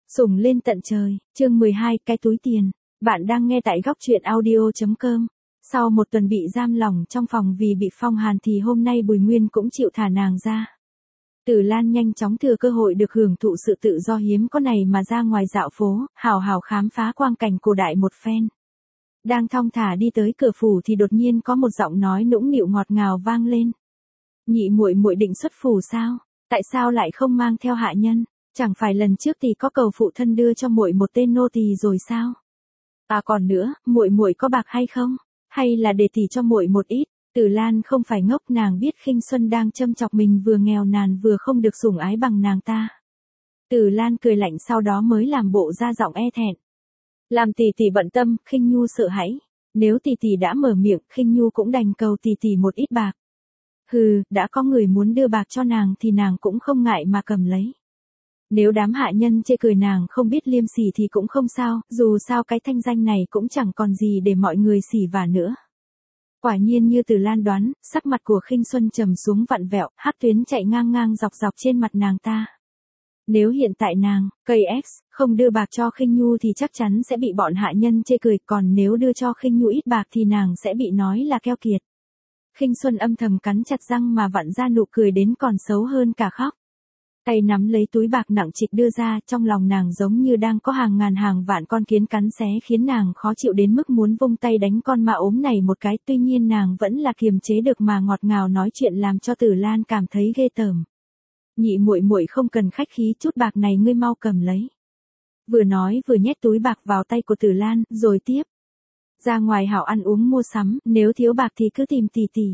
Sủng lên tận trời, chương 12, cái túi tiền. Bạn đang nghe tại góc truyện audio.com. Sau một tuần bị giam lỏng trong phòng vì bị phong hàn thì hôm nay Bùi Nguyên cũng chịu thả nàng ra. Tử Lan nhanh chóng thừa cơ hội được hưởng thụ sự tự do hiếm có này mà ra ngoài dạo phố, hào hào khám phá quang cảnh cổ đại một phen. Đang thong thả đi tới cửa phủ thì đột nhiên có một giọng nói nũng nịu ngọt ngào vang lên. Nhị muội muội định xuất phủ sao? Tại sao lại không mang theo hạ nhân? Chẳng phải lần trước thì có cầu phụ thân đưa cho muội một tên nô tỳ rồi sao? À còn nữa, muội muội có bạc hay không? Hay là để tỷ cho muội một ít? Tử Lan không phải ngốc, nàng biết Khinh Xuân đang châm chọc mình vừa nghèo nàn vừa không được sủng ái bằng nàng ta. Tử Lan cười lạnh sau đó mới làm bộ ra giọng e thẹn. Làm tỷ tỷ bận tâm, Khinh Nhu sợ hãi. Nếu tỷ tỷ đã mở miệng, Khinh Nhu cũng đành cầu tỷ tỷ một ít bạc. Hừ, đã có người muốn đưa bạc cho nàng thì nàng cũng không ngại mà cầm lấy. Nếu đám hạ nhân chê cười nàng không biết liêm sỉ thì cũng không sao, dù sao cái thanh danh này cũng chẳng còn gì để mọi người sỉ vả nữa. Quả nhiên như Tử Lan đoán, sắc mặt của Khinh Xuân trầm xuống vặn vẹo, hắc tuyến chạy ngang ngang dọc dọc trên mặt nàng ta. Nếu hiện tại nàng, cây X, không đưa bạc cho Khinh Nhu thì chắc chắn sẽ bị bọn hạ nhân chê cười, còn nếu đưa cho Khinh Nhu ít bạc thì nàng sẽ bị nói là keo kiệt. Khinh Xuân âm thầm cắn chặt răng mà vặn ra nụ cười đến còn xấu hơn cả khóc. Tay nắm lấy túi bạc nặng trịch đưa ra, trong lòng nàng giống như đang có hàng ngàn hàng vạn con kiến cắn xé khiến nàng khó chịu đến mức muốn vung tay đánh con ma ốm này một cái, tuy nhiên nàng vẫn là kiềm chế được mà ngọt ngào nói chuyện làm cho Tử Lan cảm thấy ghê tởm. Nhị muội muội không cần khách khí, chút bạc này ngươi mau cầm lấy. Vừa nói vừa nhét túi bạc vào tay của Tử Lan, rồi tiếp. Ra ngoài hảo ăn uống mua sắm, nếu thiếu bạc thì cứ tìm tỷ tỷ.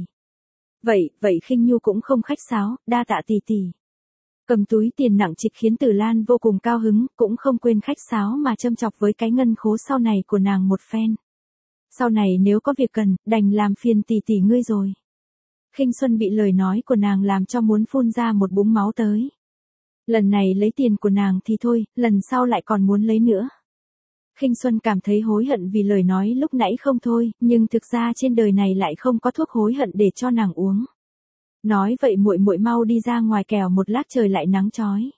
Vậy Khinh Nhu cũng không khách sáo, đa tạ tỷ tỷ. Cầm túi tiền nặng trịch khiến Tử Lan vô cùng cao hứng, cũng không quên khách sáo mà châm chọc với cái ngân khố sau này của nàng một phen. Sau này nếu có việc cần, đành làm phiền tỷ tỷ ngươi rồi. Khinh Xuân bị lời nói của nàng làm cho muốn phun ra một búng máu tới. Lần này lấy tiền của nàng thì thôi, lần sau lại còn muốn lấy nữa. Khinh Xuân cảm thấy hối hận vì lời nói lúc nãy không thôi, nhưng thực ra trên đời này lại không có thuốc hối hận để cho nàng uống. Nói vậy muội muội mau đi ra ngoài kẻo một lát trời lại nắng chói.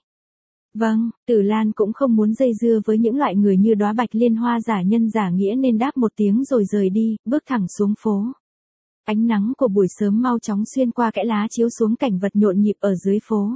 Vâng, Tử Lan cũng không muốn dây dưa với những loại người như đóa bạch liên hoa giả nhân giả nghĩa nên đáp một tiếng rồi rời đi, bước thẳng xuống phố. Ánh nắng của buổi sớm mau chóng xuyên qua kẽ lá chiếu xuống cảnh vật nhộn nhịp ở dưới phố.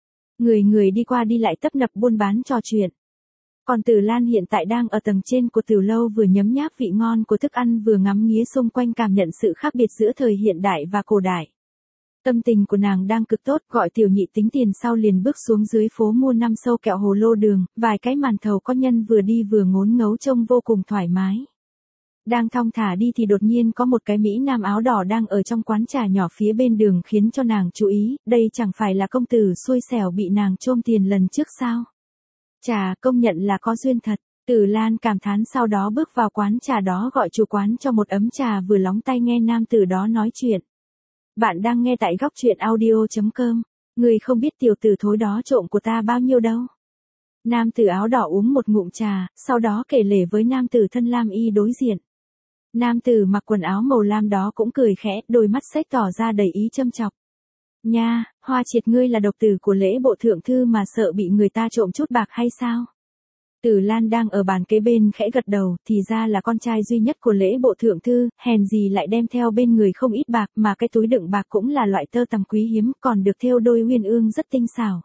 Người đi qua đi lại tấp nập buôn bán trò chuyện. Còn Tử Lan hiện tại đang ở tầng trên của tiểu lâu vừa nhấm nháp vị ngon của thức ăn vừa ngắm nghía xung quanh cảm nhận sự khác biệt giữa thời hiện đại và cổ đại. Tâm tình của nàng đang cực tốt, gọi tiểu nhị tính tiền sau liền bước xuống dưới phố mua 5 sâu kẹo hồ lô đường, vài cái màn thầu có nhân vừa đi vừa ngốn ngấu trông vô cùng thoải mái. Đang thong thả đi thì đột nhiên có một cái mỹ nam áo đỏ đang ở trong quán trà nhỏ phía bên đường khiến cho nàng chú ý, đây chẳng phải là công tử xui xẻo bị nàng trôm tiền lần trước sao? Chà, công nhận là có duyên thật. Tử Lan cảm thán sau đó bước vào quán trà đó gọi chủ quán cho một ấm trà vừa lóng tai nghe nam tử đó nói chuyện. Bạn đang nghe tại góc truyện audio.com. Người không biết tiểu tử thối đó trộm của ta bao nhiêu đâu. Nam tử áo đỏ uống một ngụm trà, sau đó kể lể với nam tử thân lam y đối diện. Nam tử mặc quần áo màu lam đó cũng cười khẽ, đôi mắt xếch tỏ ra đầy ý châm chọc. Nha, Hoa Triệt ngươi là độc tử của lễ bộ thượng thư mà sợ bị người ta trộm chút bạc hay sao? Tử Lan đang ở bàn kế bên khẽ gật đầu, thì ra là con trai duy nhất của lễ bộ thượng thư, hèn gì lại đem theo bên người không ít bạc mà cái túi đựng bạc cũng là loại tơ tằm quý hiếm còn được thêu đôi uyên ương rất tinh xảo.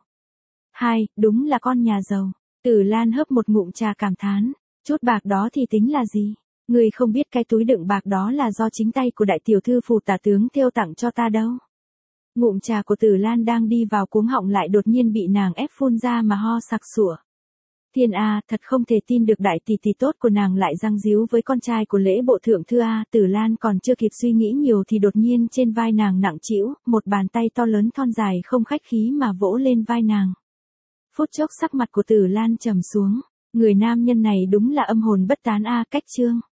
Đúng là con nhà giàu. Tử Lan hớp một ngụm trà cảm thán, chút bạc đó thì tính là gì? Người không biết cái túi đựng bạc đó là do chính tay của đại tiểu thư phủ tả tướng thêu tặng cho ta đâu. Ngụm trà của Tử Lan đang đi vào cuống họng lại đột nhiên bị nàng ép phun ra mà ho sặc sủa. Thiên A, thật không thể tin được đại tỷ tỷ tốt của nàng lại răng díu với con trai của lễ bộ thượng thư A. Tử Lan còn chưa kịp suy nghĩ nhiều thì đột nhiên trên vai nàng nặng trĩu, một bàn tay to lớn thon dài không khách khí mà vỗ lên vai nàng. Phút chốc sắc mặt của Tử Lan trầm xuống, người nam nhân này đúng là âm hồn bất tán A. Cách chương.